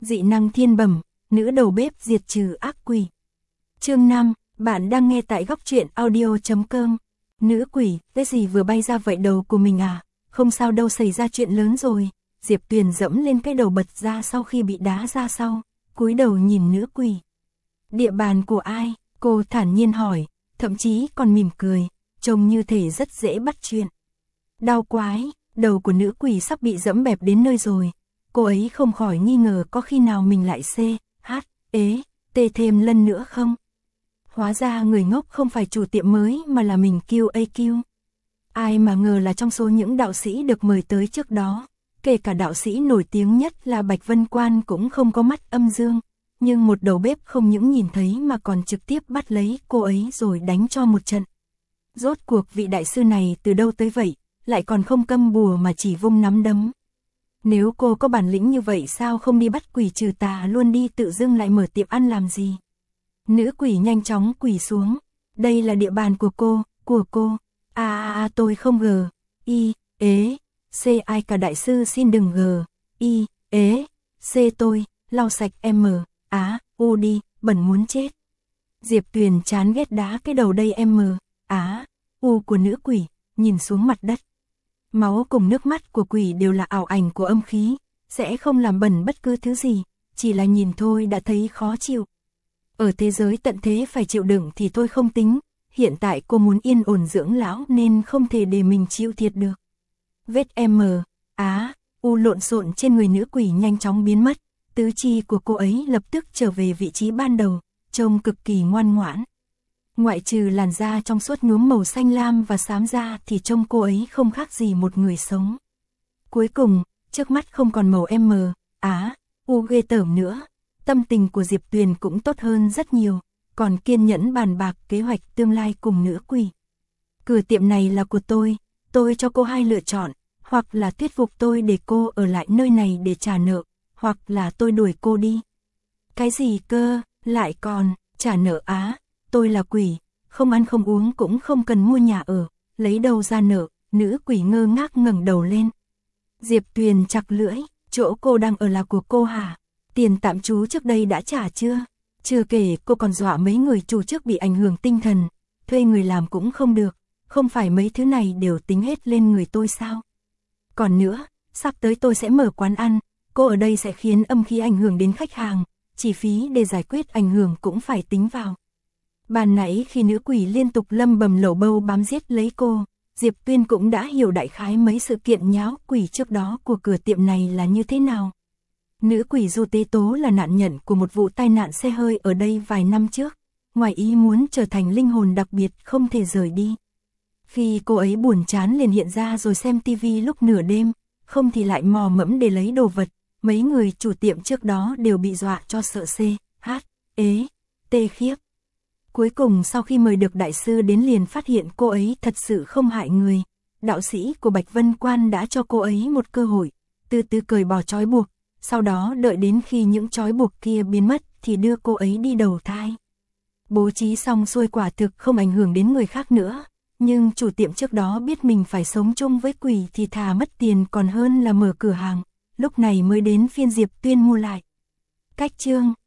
Dị năng thiên bẩm, nữ đầu bếp diệt trừ ác quỷ. Chương 5, bạn đang nghe tại góc truyện audio.com. Nữ quỷ, cái gì vừa bay ra vậy đầu của mình à? Không sao đâu, xảy ra chuyện lớn rồi. Diệp Tuyền dẫm lên cái đầu bật ra sau khi bị đá ra sau, cúi đầu nhìn nữ quỷ. Địa bàn của ai? Cô thản nhiên hỏi, thậm chí còn mỉm cười, trông như thể rất dễ bắt chuyện. Đau quái, đầu của nữ quỷ sắp bị dẫm bẹp đến nơi rồi. Cô ấy không khỏi nghi ngờ có khi nào mình lại tê thêm lần nữa không? Hóa ra người ngốc không phải chủ tiệm mới mà là mình QAQ. Ai mà ngờ là trong số những đạo sĩ được mời tới trước đó, kể cả đạo sĩ nổi tiếng nhất là Bạch Vân Quan cũng không có mắt âm dương. Nhưng một đầu bếp không những nhìn thấy mà còn trực tiếp bắt lấy cô ấy rồi đánh cho một trận. Rốt cuộc vị đại sư này từ đâu tới vậy, lại còn không câm bùa mà chỉ vung nắm đấm. Nếu cô có bản lĩnh như vậy sao không đi bắt quỷ trừ tà luôn đi, tự dưng lại mở tiệm ăn làm gì? Nữ quỷ nhanh chóng quỳ xuống. Đây là địa bàn của cô. Tôi không ai cả, đại sư xin đừng tôi, lau sạch đi, bẩn muốn chết. Diệp Tuyền chán ghét đá cái đầu đây của nữ quỷ, nhìn xuống mặt đất. Máu cùng nước mắt của quỷ đều là ảo ảnh của âm khí, sẽ không làm bẩn bất cứ thứ gì, chỉ là nhìn thôi đã thấy khó chịu. Ở thế giới tận thế phải chịu đựng thì tôi không tính, hiện tại cô muốn yên ổn dưỡng lão nên không thể để mình chịu thiệt được. Vết lộn xộn trên người nữ quỷ nhanh chóng biến mất, tứ chi của cô ấy lập tức trở về vị trí ban đầu, trông cực kỳ ngoan ngoãn. Ngoại trừ làn da trong suốt nhuốm màu xanh lam và xám da thì trông cô ấy không khác gì một người sống. Cuối cùng, trước mắt không còn màu ghê tởm nữa, tâm tình của Diệp Tuyền cũng tốt hơn rất nhiều, còn kiên nhẫn bàn bạc kế hoạch tương lai cùng nữ quỷ. Cửa tiệm này là của tôi cho cô hai lựa chọn, hoặc là thuyết phục tôi để cô ở lại nơi này để trả nợ, hoặc là tôi đuổi cô đi. Cái gì cơ, lại còn trả nợ tôi là quỷ, không ăn không uống cũng không cần mua nhà ở, lấy đâu ra nợ? Nữ quỷ ngơ ngác ngẩng đầu lên. Diệp Tuyền chặt lưỡi, chỗ cô đang ở là của cô hả? Tiền tạm trú trước đây đã trả chưa? Chưa kể cô còn dọa mấy người chủ trước bị ảnh hưởng tinh thần, thuê người làm cũng không được, không phải mấy thứ này đều tính hết lên người tôi sao? Còn nữa, sắp tới tôi sẽ mở quán ăn, cô ở đây sẽ khiến âm khí ảnh hưởng đến khách hàng, chi phí để giải quyết ảnh hưởng cũng phải tính vào. Ban nãy khi nữ quỷ liên tục lầm bầm lẩu bầu bám giết lấy cô, Diệp Tuyền cũng đã hiểu đại khái mấy sự kiện nháo quỷ trước đó của cửa tiệm này là như thế nào. Nữ quỷ Du Tế Tố là nạn nhân của một vụ tai nạn xe hơi ở đây vài năm trước, ngoài ý muốn trở thành linh hồn đặc biệt không thể rời đi. Khi cô ấy buồn chán liền hiện ra rồi xem tivi lúc nửa đêm, không thì lại mò mẫm để lấy đồ vật, mấy người chủ tiệm trước đó đều bị dọa cho sợ khiếp. Cuối cùng sau khi mời được đại sư đến liền phát hiện cô ấy thật sự không hại người. Đạo sĩ của Bạch Vân Quan đã cho cô ấy một cơ hội, từ từ cởi bỏ trói buộc, sau đó đợi đến khi những trói buộc kia biến mất thì đưa cô ấy đi đầu thai. Bố trí xong xuôi quả thực không ảnh hưởng đến người khác nữa, nhưng chủ tiệm trước đó biết mình phải sống chung với quỷ thì thà mất tiền còn hơn là mở cửa hàng, lúc này mới đến phiên Diệp Tuyền mua lại. Cách chương